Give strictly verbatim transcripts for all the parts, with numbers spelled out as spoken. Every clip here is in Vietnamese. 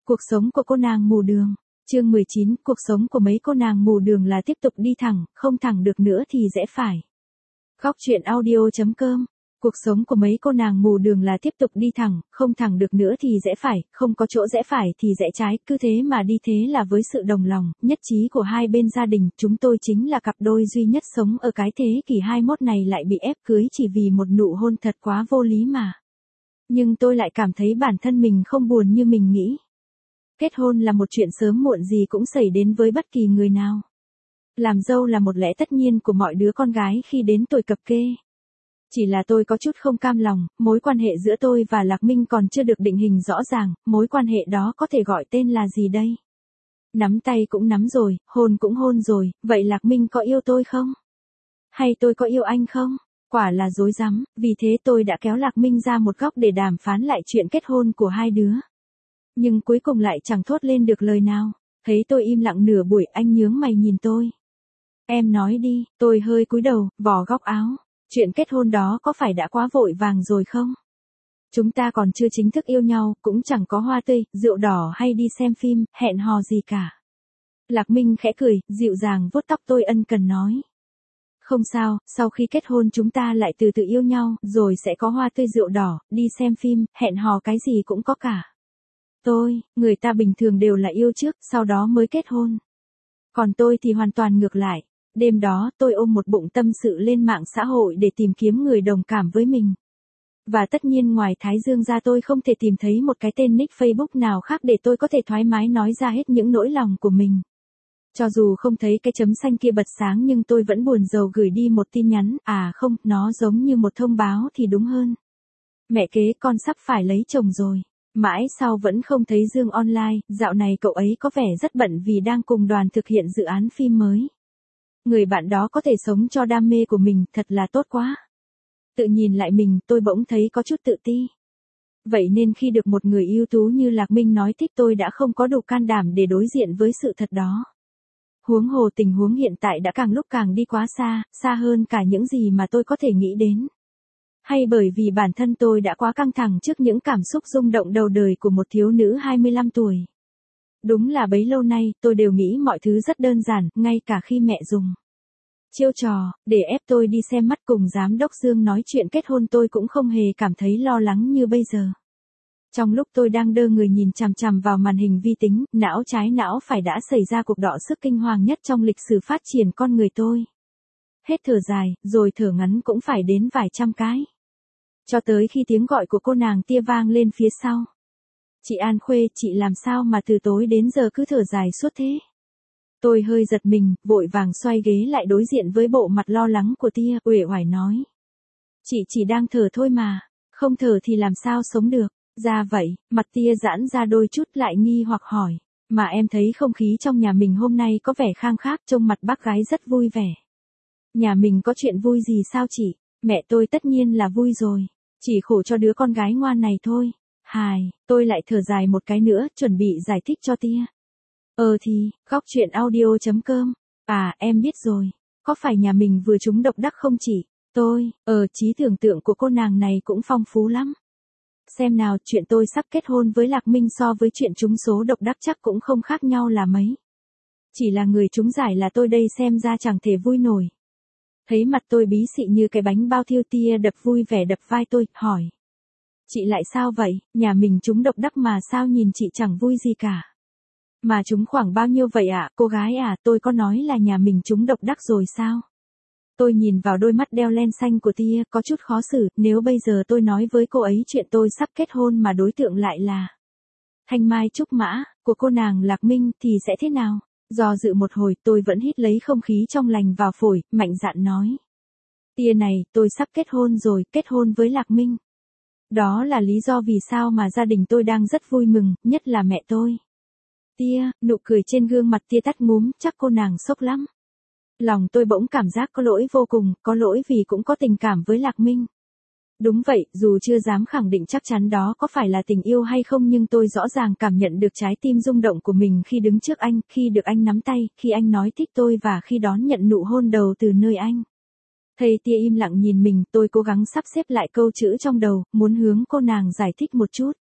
Cuộc sống của cô nàng mù đường. Chương mười chín, cuộc sống của mấy cô nàng mù đường là tiếp tục đi thẳng, không thẳng được nữa thì rẽ phải. Góc truyện audio chấm com. Cuộc sống của mấy cô nàng mù đường là tiếp tục đi thẳng, không thẳng được nữa thì rẽ phải, không có chỗ rẽ phải thì rẽ trái, cứ thế mà đi, thế là với sự đồng lòng, nhất trí của hai bên gia đình, chúng tôi chính là cặp đôi duy nhất sống ở cái thế kỷ hai mươi mốt này lại bị ép cưới chỉ vì một nụ hôn thật quá vô lý mà. Nhưng tôi lại cảm thấy bản thân mình không buồn như mình nghĩ. Kết hôn là một chuyện sớm muộn gì cũng xảy đến với bất kỳ người nào. Làm dâu là một lẽ tất nhiên của mọi đứa con gái khi đến tuổi cập kê. Chỉ là tôi có chút không cam lòng, mối quan hệ giữa tôi và Lạc Minh còn chưa được định hình rõ ràng, mối quan hệ đó có thể gọi tên là gì đây? Nắm tay cũng nắm rồi, hôn cũng hôn rồi, vậy Lạc Minh có yêu tôi không? Hay tôi có yêu anh không? Quả là rối rắm, vì thế tôi đã kéo Lạc Minh ra một góc để đàm phán lại chuyện kết hôn của hai đứa. Nhưng cuối cùng lại chẳng thốt lên được lời nào, thấy tôi im lặng nửa buổi anh nhướng mày nhìn tôi. Em nói đi, tôi hơi cúi đầu, vò góc áo. Chuyện kết hôn đó có phải đã quá vội vàng rồi không? Chúng ta còn chưa chính thức yêu nhau, cũng chẳng có hoa tươi, rượu đỏ hay đi xem phim, hẹn hò gì cả. Lạc Minh khẽ cười, dịu dàng vuốt tóc tôi ân cần nói. Không sao, sau khi kết hôn chúng ta lại từ từ yêu nhau, rồi sẽ có hoa tươi rượu đỏ, đi xem phim, hẹn hò cái gì cũng có cả. Tôi, người ta bình thường đều là yêu trước, sau đó mới kết hôn. Còn tôi thì hoàn toàn ngược lại. Đêm đó, tôi ôm một bụng tâm sự lên mạng xã hội để tìm kiếm người đồng cảm với mình. Và tất nhiên ngoài Thái Dương ra tôi không thể tìm thấy một cái tên nick Facebook nào khác để tôi có thể thoải mái nói ra hết những nỗi lòng của mình. Cho dù không thấy cái chấm xanh kia bật sáng nhưng tôi vẫn buồn rầu gửi đi một tin nhắn, à không, nó giống như một thông báo thì đúng hơn. Mẹ kế, con sắp phải lấy chồng rồi. Mãi sau vẫn không thấy Dương online, dạo này cậu ấy có vẻ rất bận vì đang cùng đoàn thực hiện dự án phim mới. Người bạn đó có thể sống cho đam mê của mình, thật là tốt quá. Tự nhìn lại mình, tôi bỗng thấy có chút tự ti. Vậy nên khi được một người ưu tú như Lạc Minh nói thích tôi đã không có đủ can đảm để đối diện với sự thật đó. Huống hồ tình huống hiện tại đã càng lúc càng đi quá xa, xa hơn cả những gì mà tôi có thể nghĩ đến. Hay bởi vì bản thân tôi đã quá căng thẳng trước những cảm xúc rung động đầu đời của một thiếu nữ hai mươi lăm tuổi. Đúng là bấy lâu nay, tôi đều nghĩ mọi thứ rất đơn giản, ngay cả khi mẹ dùng chiêu trò, để ép tôi đi xem mắt cùng giám đốc Dương nói chuyện kết hôn tôi cũng không hề cảm thấy lo lắng như bây giờ. Trong lúc tôi đang đơ người nhìn chằm chằm vào màn hình vi tính, não trái não phải đã xảy ra cuộc đọ sức kinh hoàng nhất trong lịch sử phát triển con người tôi. Hết thở dài, rồi thở ngắn cũng phải đến vài trăm cái. Cho tới khi tiếng gọi của cô nàng tia vang lên phía sau. Chị An Khuê, chị làm sao mà từ tối đến giờ cứ thở dài suốt thế? Tôi hơi giật mình, vội vàng xoay ghế lại đối diện với bộ mặt lo lắng của tia, uể oải nói. Chị chỉ đang thở thôi mà, không thở thì làm sao sống được? Ra vậy, mặt tia giãn ra đôi chút lại nghi hoặc hỏi. Mà em thấy không khí trong nhà mình hôm nay có vẻ khang khác, trông mặt bác gái rất vui vẻ. Nhà mình có chuyện vui gì sao chị? Mẹ tôi tất nhiên là vui rồi, chỉ khổ cho đứa con gái ngoan này thôi. Hài, tôi lại thở dài một cái nữa, chuẩn bị giải thích cho tia. Ờ thì, góc truyện audio chấm com. À, em biết rồi. Có phải nhà mình vừa trúng độc đắc không chị? Tôi, ờ, trí tưởng tượng của cô nàng này cũng phong phú lắm. Xem nào, chuyện tôi sắp kết hôn với Lạc Minh so với chuyện trúng số độc đắc chắc cũng không khác nhau là mấy. Chỉ là người trúng giải là tôi đây xem ra chẳng thể vui nổi. Thấy mặt tôi bí xị như cái bánh bao thiêu tia đập vui vẻ đập vai tôi, hỏi. Chị lại sao vậy, nhà mình trúng độc đắc mà sao nhìn chị chẳng vui gì cả. Mà trúng khoảng bao nhiêu vậy ạ, à? Cô gái à, tôi có nói là nhà mình trúng độc đắc rồi sao? Tôi nhìn vào đôi mắt đeo len xanh của tia, có chút khó xử, nếu bây giờ tôi nói với cô ấy chuyện tôi sắp kết hôn mà đối tượng lại là Thanh Mai Trúc Mã, của cô nàng Lạc Minh thì sẽ thế nào? Do dự một hồi tôi vẫn hít lấy không khí trong lành vào phổi, mạnh dạn nói. Tia này, tôi sắp kết hôn rồi, kết hôn với Lạc Minh. Đó là lý do vì sao mà gia đình tôi đang rất vui mừng, nhất là mẹ tôi. Tia, nụ cười trên gương mặt tia tắt ngúm, chắc cô nàng sốc lắm. Lòng tôi bỗng cảm giác có lỗi vô cùng, có lỗi vì cũng có tình cảm với Lạc Minh. Đúng vậy, dù chưa dám khẳng định chắc chắn đó có phải là tình yêu hay không nhưng tôi rõ ràng cảm nhận được trái tim rung động của mình khi đứng trước anh, khi được anh nắm tay, khi anh nói thích tôi và khi đón nhận nụ hôn đầu từ nơi anh. Thầy tia im lặng nhìn mình, tôi cố gắng sắp xếp lại câu chữ trong đầu, muốn hướng cô nàng giải thích một chút.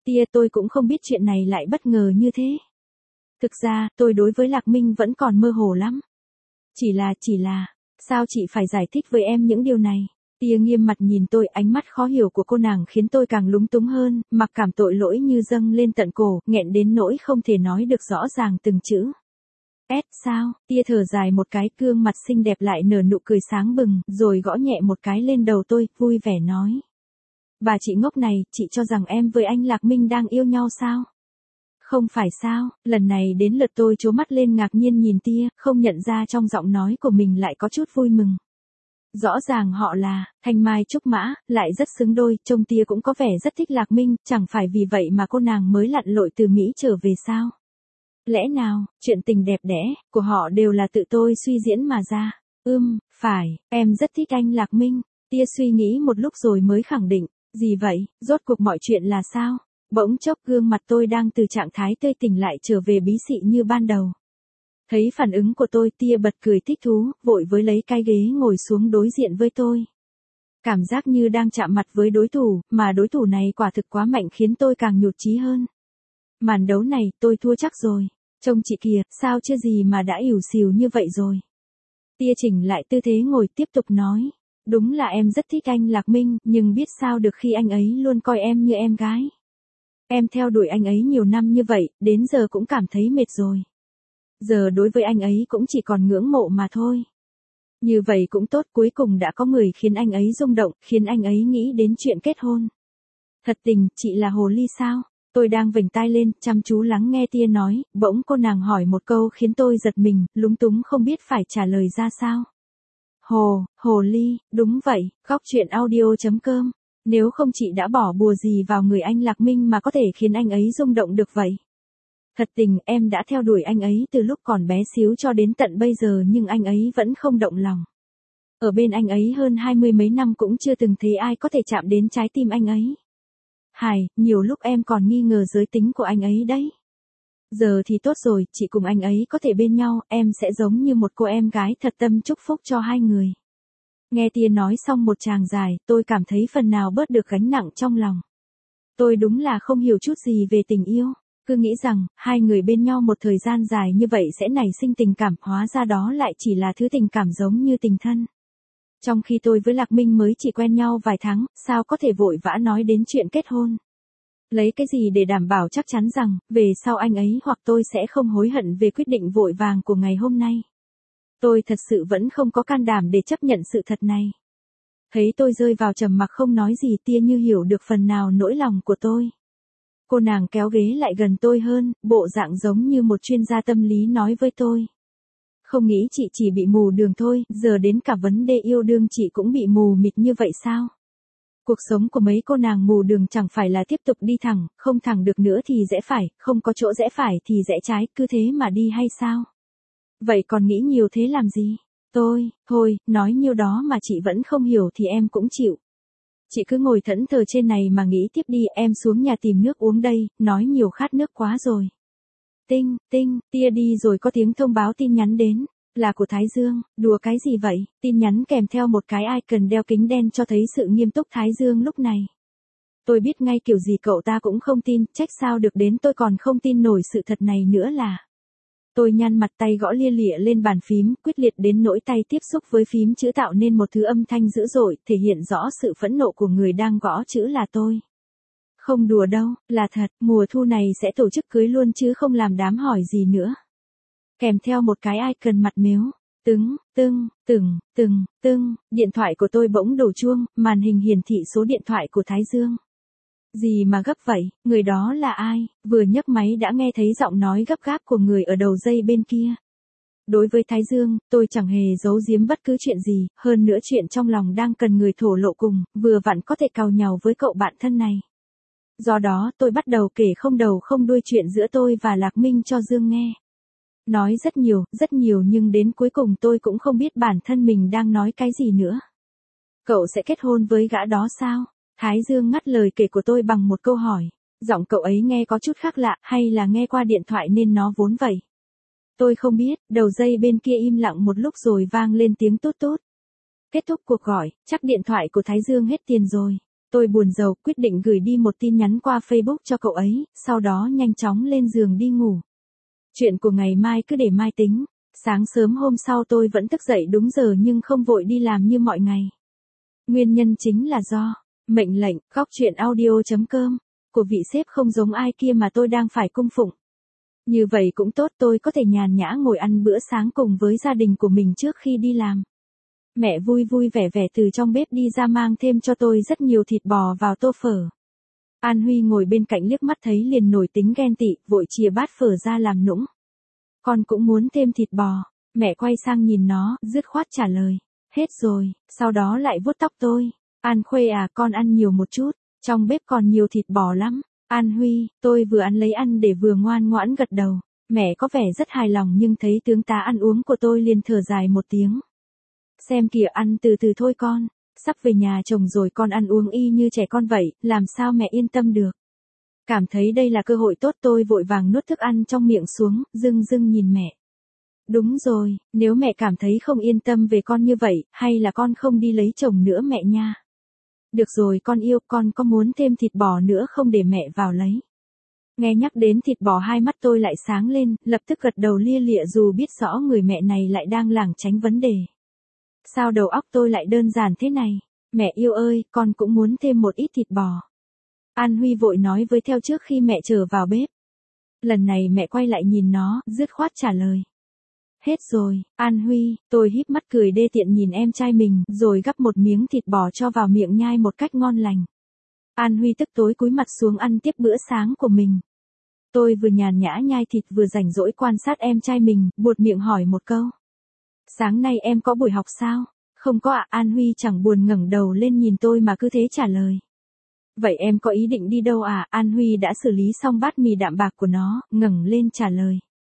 Tia, tôi cũng không biết chuyện này lại bất ngờ như thế. Thực ra, tôi đối với Lạc Minh vẫn còn mơ hồ lắm. Chỉ là, chỉ là, sao chị phải giải thích với em những điều này? Tia nghiêm mặt nhìn tôi, ánh mắt khó hiểu của cô nàng khiến tôi càng lúng túng hơn, mặc cảm tội lỗi như dâng lên tận cổ, nghẹn đến nỗi không thể nói được rõ ràng từng chữ. S sao? Tia thở dài một cái, gương mặt xinh đẹp lại nở nụ cười sáng bừng, rồi gõ nhẹ một cái lên đầu tôi, vui vẻ nói. Bà chị ngốc này, chị cho rằng em với anh Lạc Minh đang yêu nhau sao? Không phải sao? Lần này đến lượt tôi trố mắt lên ngạc nhiên nhìn Tia, không nhận ra trong giọng nói của mình lại có chút vui mừng. Rõ ràng họ là Thanh Mai Trúc Mã, lại rất xứng đôi, trông Tia cũng có vẻ rất thích Lạc Minh, chẳng phải vì vậy mà cô nàng mới lặn lội từ Mỹ trở về sao? Lẽ nào, chuyện tình đẹp đẽ của họ đều là tự tôi suy diễn mà ra? Ưm, phải, em rất thích anh Lạc Minh. Tia suy nghĩ một lúc rồi mới khẳng định. Gì vậy, rốt cuộc mọi chuyện là sao? Bỗng chốc gương mặt tôi đang từ trạng thái tươi tỉnh lại trở về bí xị như ban đầu. Thấy phản ứng của tôi, Tia bật cười thích thú, vội với lấy cái ghế ngồi xuống đối diện với tôi. Cảm giác như đang chạm mặt với đối thủ, mà đối thủ này quả thực quá mạnh khiến tôi càng nhụt chí hơn. Màn đấu này, tôi thua chắc rồi. Trông chị kìa, sao chưa gì mà đã ỉu xìu như vậy rồi. Tia chỉnh lại tư thế ngồi tiếp tục nói. Đúng là em rất thích anh Lạc Minh, nhưng biết sao được khi anh ấy luôn coi em như em gái. Em theo đuổi anh ấy nhiều năm như vậy, đến giờ cũng cảm thấy mệt rồi. Giờ đối với anh ấy cũng chỉ còn ngưỡng mộ mà thôi. Như vậy cũng tốt, cuối cùng đã có người khiến anh ấy rung động, khiến anh ấy nghĩ đến chuyện kết hôn. Thật tình, chị là hồ ly sao? Tôi đang vểnh tai lên, chăm chú lắng nghe Tia nói, bỗng cô nàng hỏi một câu khiến tôi giật mình, lúng túng không biết phải trả lời ra sao. Hồ, hồ ly, đúng vậy, góc truyện audio chấm com. Nếu không chị đã bỏ bùa gì vào người anh Lạc Minh mà có thể khiến anh ấy rung động được vậy? Thật tình, em đã theo đuổi anh ấy từ lúc còn bé xíu cho đến tận bây giờ nhưng anh ấy vẫn không động lòng. Ở bên anh ấy hơn hai mươi mấy năm cũng chưa từng thấy ai có thể chạm đến trái tim anh ấy. Hài, nhiều lúc em còn nghi ngờ giới tính của anh ấy đấy. Giờ thì tốt rồi, chị cùng anh ấy có thể bên nhau, em sẽ giống như một cô em gái thật tâm chúc phúc cho hai người. Nghe Tia nói xong một tràng dài, tôi cảm thấy phần nào bớt được gánh nặng trong lòng. Tôi đúng là không hiểu chút gì về tình yêu, cứ nghĩ rằng, hai người bên nhau một thời gian dài như vậy sẽ nảy sinh tình cảm, hóa ra đó lại chỉ là thứ tình cảm giống như tình thân. Trong khi tôi với Lạc Minh mới chỉ quen nhau vài tháng, sao có thể vội vã nói đến chuyện kết hôn? Lấy cái gì để đảm bảo chắc chắn rằng, về sau anh ấy hoặc tôi sẽ không hối hận về quyết định vội vàng của ngày hôm nay? Tôi thật sự vẫn không có can đảm để chấp nhận sự thật này. Thấy tôi rơi vào trầm mặc không nói gì, Tia như hiểu được phần nào nỗi lòng của tôi. Cô nàng kéo ghế lại gần tôi hơn, bộ dạng giống như một chuyên gia tâm lý nói với tôi. Không nghĩ chị chỉ bị mù đường thôi, giờ đến cả vấn đề yêu đương chị cũng bị mù mịt như vậy sao? Cuộc sống của mấy cô nàng mù đường chẳng phải là tiếp tục đi thẳng, không thẳng được nữa thì rẽ phải, không có chỗ rẽ phải thì rẽ trái, cứ thế mà đi hay sao? Vậy còn nghĩ nhiều thế làm gì? Tôi, thôi, nói nhiêu đó mà chị vẫn không hiểu thì em cũng chịu. Chị cứ ngồi thẫn thờ trên này mà nghĩ tiếp đi, em xuống nhà tìm nước uống đây, nói nhiều khát nước quá rồi. Tinh, tinh, Tia đi rồi có tiếng thông báo tin nhắn đến. Là của Thái Dương, đùa cái gì vậy? Tin nhắn kèm theo một cái icon đeo kính đen cho thấy sự nghiêm túc Thái Dương lúc này. Tôi biết ngay kiểu gì cậu ta cũng không tin, trách sao được đến tôi còn không tin nổi sự thật này nữa là. Tôi nhăn mặt, tay gõ lia lịa lên bàn phím, quyết liệt đến nỗi tay tiếp xúc với phím chữ tạo nên một thứ âm thanh dữ dội, thể hiện rõ sự phẫn nộ của người đang gõ chữ là tôi. Không đùa đâu, là thật, mùa thu này sẽ tổ chức cưới luôn chứ không làm đám hỏi gì nữa. Kèm theo một cái icon mặt mếu. Tứng, tưng, từng, từng, tưng, điện thoại của tôi bỗng đổ chuông, màn hình hiển thị số điện thoại của Thái Dương. Gì mà gấp vậy, người đó là ai? Vừa nhấc máy đã nghe thấy giọng nói gấp gáp của người ở đầu dây bên kia. Đối với Thái Dương, tôi chẳng hề giấu giếm bất cứ chuyện gì, hơn nữa chuyện trong lòng đang cần người thổ lộ cùng, vừa vặn có thể càu nhàu với cậu bạn thân này. Do đó, tôi bắt đầu kể không đầu không đuôi chuyện giữa tôi và Lạc Minh cho Dương nghe. Nói rất nhiều, rất nhiều nhưng đến cuối cùng tôi cũng không biết bản thân mình đang nói cái gì nữa. Cậu sẽ kết hôn với gã đó sao? Thái Dương ngắt lời kể của tôi bằng một câu hỏi. Giọng cậu ấy nghe có chút khác lạ, hay là nghe qua điện thoại nên nó vốn vậy? Tôi không biết, đầu dây bên kia im lặng một lúc rồi vang lên tiếng tút tút. Kết thúc cuộc gọi, chắc điện thoại của Thái Dương hết tiền rồi. Tôi buồn rầu, quyết định gửi đi một tin nhắn qua Facebook cho cậu ấy, sau đó nhanh chóng lên giường đi ngủ. Chuyện của ngày mai cứ để mai tính. Sáng sớm hôm sau tôi vẫn thức dậy đúng giờ nhưng không vội đi làm như mọi ngày. Nguyên nhân chính là do mệnh lệnh góc truyện audio.com của vị sếp không giống ai kia mà tôi đang phải cung phụng. Như vậy cũng tốt, tôi có thể nhàn nhã ngồi ăn bữa sáng cùng với gia đình của mình trước khi đi làm. Mẹ vui vui vẻ vẻ từ trong bếp đi ra mang thêm cho tôi rất nhiều thịt bò vào tô phở. An Huy ngồi bên cạnh liếc mắt thấy liền nổi tính ghen tị, vội chia bát phở ra làm nũng. Con cũng muốn thêm thịt bò. Mẹ quay sang nhìn nó, dứt khoát trả lời. Hết rồi, sau đó lại vuốt tóc tôi. An Khuê à, con ăn nhiều một chút, trong bếp còn nhiều thịt bò lắm. An Huy, tôi vừa ăn lấy ăn để vừa ngoan ngoãn gật đầu. Mẹ có vẻ rất hài lòng nhưng thấy tướng tá ăn uống của tôi liền thở dài một tiếng. Xem kìa, ăn từ từ thôi con, sắp về nhà chồng rồi con ăn uống y như trẻ con vậy, làm sao mẹ yên tâm được. Cảm thấy đây là cơ hội tốt tôi vội vàng nuốt thức ăn trong miệng xuống, dưng dưng nhìn mẹ. Đúng rồi, nếu mẹ cảm thấy không yên tâm về con như vậy, hay là con không đi lấy chồng nữa mẹ nha. Được rồi con yêu, con có muốn thêm thịt bò nữa không để mẹ vào lấy. Nghe nhắc đến thịt bò hai mắt tôi lại sáng lên, lập tức gật đầu lia lịa dù biết rõ người mẹ này lại đang lảng tránh vấn đề. Sao đầu óc tôi lại đơn giản thế này? Mẹ yêu ơi, con cũng muốn thêm một ít thịt bò. An Huy vội nói với theo trước khi mẹ trở vào bếp. Lần này mẹ quay lại nhìn nó, dứt khoát trả lời. Hết rồi, An Huy, tôi híp mắt cười đê tiện nhìn em trai mình, rồi gắp một miếng thịt bò cho vào miệng nhai một cách ngon lành. An Huy tức tối cúi mặt xuống ăn tiếp bữa sáng của mình. Tôi vừa nhàn nhã nhai thịt vừa rảnh rỗi quan sát em trai mình, buột miệng hỏi một câu. Sáng nay em có buổi học sao? Không có ạ. An Huy chẳng buồn ngẩng đầu lên nhìn tôi mà cứ thế trả lời. Vậy em có ý định đi đâu à? An Huy đã xử lý xong bát mì đạm bạc của nó, ngẩng lên trả lời.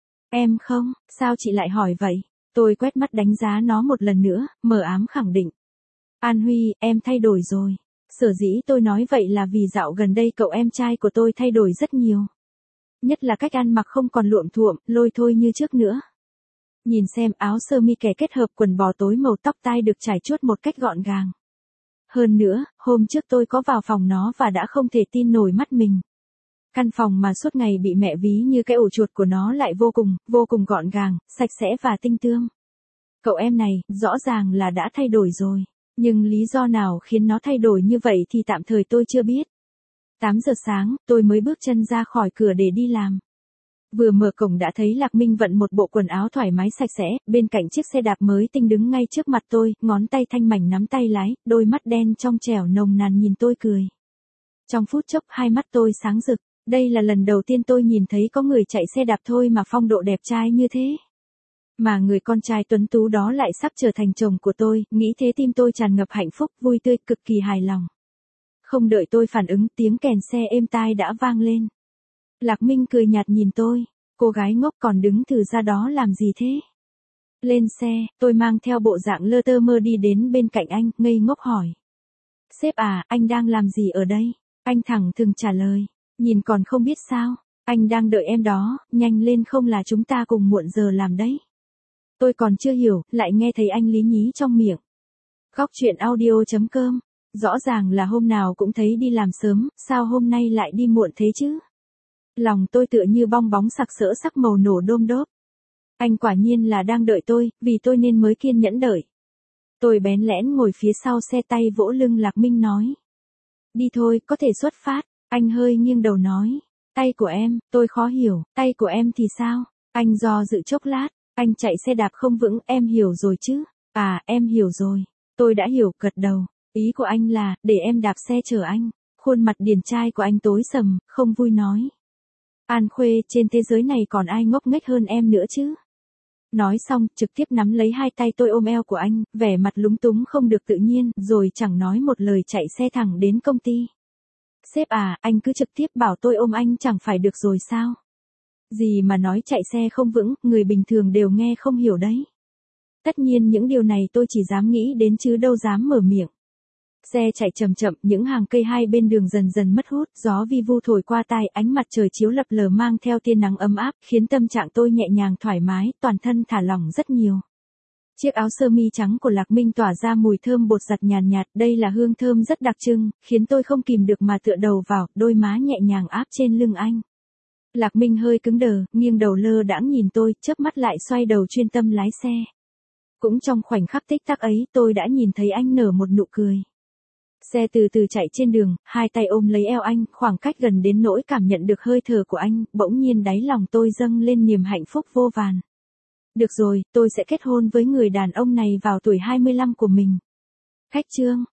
Em không, sao chị lại hỏi vậy? Tôi quét mắt đánh giá nó một lần nữa, mờ ám khẳng định. An Huy, em thay đổi rồi. Sở dĩ tôi nói vậy là vì dạo gần đây cậu em trai của tôi thay đổi rất nhiều. Nhất là cách ăn mặc không còn luộm thuộm, lôi thôi như trước nữa. Nhìn xem áo sơ mi kẻ kết hợp quần bò tối màu, tóc tai được trải chuốt một cách gọn gàng. Hơn nữa, hôm trước tôi có vào phòng nó và đã không thể tin nổi mắt mình. Căn phòng mà suốt ngày bị mẹ ví như cái ổ chuột của nó lại vô cùng, vô cùng gọn gàng, sạch sẽ và tinh tươm. Cậu em này, rõ ràng là đã thay đổi rồi. Nhưng lý do nào khiến nó thay đổi như vậy thì tạm thời tôi chưa biết. tám giờ sáng, tôi mới bước chân ra khỏi cửa để đi làm. Vừa mở cổng đã thấy Lạc Minh vận một bộ quần áo thoải mái sạch sẽ, bên cạnh chiếc xe đạp mới tinh đứng ngay trước mặt tôi, ngón tay thanh mảnh nắm tay lái, đôi mắt đen trong trẻo nồng nàn nhìn tôi cười. Trong phút chốc hai mắt tôi sáng rực, đây là lần đầu tiên tôi nhìn thấy có người chạy xe đạp thôi mà phong độ đẹp trai như thế. Mà người con trai tuấn tú đó lại sắp trở thành chồng của tôi, nghĩ thế tim tôi tràn ngập hạnh phúc, vui tươi, cực kỳ hài lòng. Không đợi tôi phản ứng, tiếng kèn xe êm tai đã vang lên. Lạc Minh cười nhạt nhìn tôi, cô gái ngốc còn đứng thử ra đó làm gì thế? Lên xe, tôi mang theo bộ dạng lơ tơ mơ đi đến bên cạnh anh, ngây ngốc hỏi. Sếp à, anh đang làm gì ở đây? Anh thẳng thừng trả lời, nhìn còn không biết sao, anh đang đợi em đó, nhanh lên không là chúng ta cùng muộn giờ làm đấy. Tôi còn chưa hiểu, lại nghe thấy anh lý nhí trong miệng. Góc truyện audio.com, rõ ràng là hôm nào cũng thấy đi làm sớm, sao hôm nay lại đi muộn thế chứ? Lòng tôi tựa như bong bóng sặc sỡ sắc màu nổ đôm đốp. Anh quả nhiên là đang đợi tôi, vì tôi nên mới kiên nhẫn đợi. Tôi bén lẽn ngồi phía sau xe, tay vỗ lưng Lạc Minh nói. Đi thôi, có thể xuất phát. Anh hơi nghiêng đầu nói. Tay của em, tôi khó hiểu, tay của em thì sao? Anh do dự chốc lát, anh chạy xe đạp không vững, em hiểu rồi chứ? À, em hiểu rồi. Tôi đã hiểu, gật đầu. Ý của anh là, để em đạp xe chở anh. Khuôn mặt điển trai của anh tối sầm, không vui nói. An Khuê, trên thế giới này còn ai ngốc nghếch hơn em nữa chứ? Nói xong, trực tiếp nắm lấy hai tay tôi ôm eo của anh, vẻ mặt lúng túng không được tự nhiên, rồi chẳng nói một lời chạy xe thẳng đến công ty. Sếp à, anh cứ trực tiếp bảo tôi ôm anh chẳng phải được rồi sao? Gì mà nói chạy xe không vững, người bình thường đều nghe không hiểu đấy. Tất nhiên những điều này tôi chỉ dám nghĩ đến chứ đâu dám mở miệng. Xe chạy chậm chậm, những hàng cây hai bên đường dần dần mất hút, gió vi vu thổi qua tai, ánh mặt trời chiếu lập lờ mang theo tia nắng ấm áp, khiến tâm trạng tôi nhẹ nhàng thoải mái, toàn thân thả lỏng rất nhiều. Chiếc áo sơ mi trắng của Lạc Minh tỏa ra mùi thơm bột giặt nhàn nhạt, đây là hương thơm rất đặc trưng, khiến tôi không kìm được mà tựa đầu vào, đôi má nhẹ nhàng áp trên lưng anh. Lạc Minh hơi cứng đờ, nghiêng đầu lơ đãng nhìn tôi, chớp mắt lại xoay đầu chuyên tâm lái xe. Cũng trong khoảnh khắc tích tắc ấy, tôi đã nhìn thấy anh nở một nụ cười. Xe từ từ chạy trên đường, hai tay ôm lấy eo anh, khoảng cách gần đến nỗi cảm nhận được hơi thở của anh, bỗng nhiên đáy lòng tôi dâng lên niềm hạnh phúc vô vàn. Được rồi, tôi sẽ kết hôn với người đàn ông này vào tuổi hai mươi lăm của mình. Khách trương.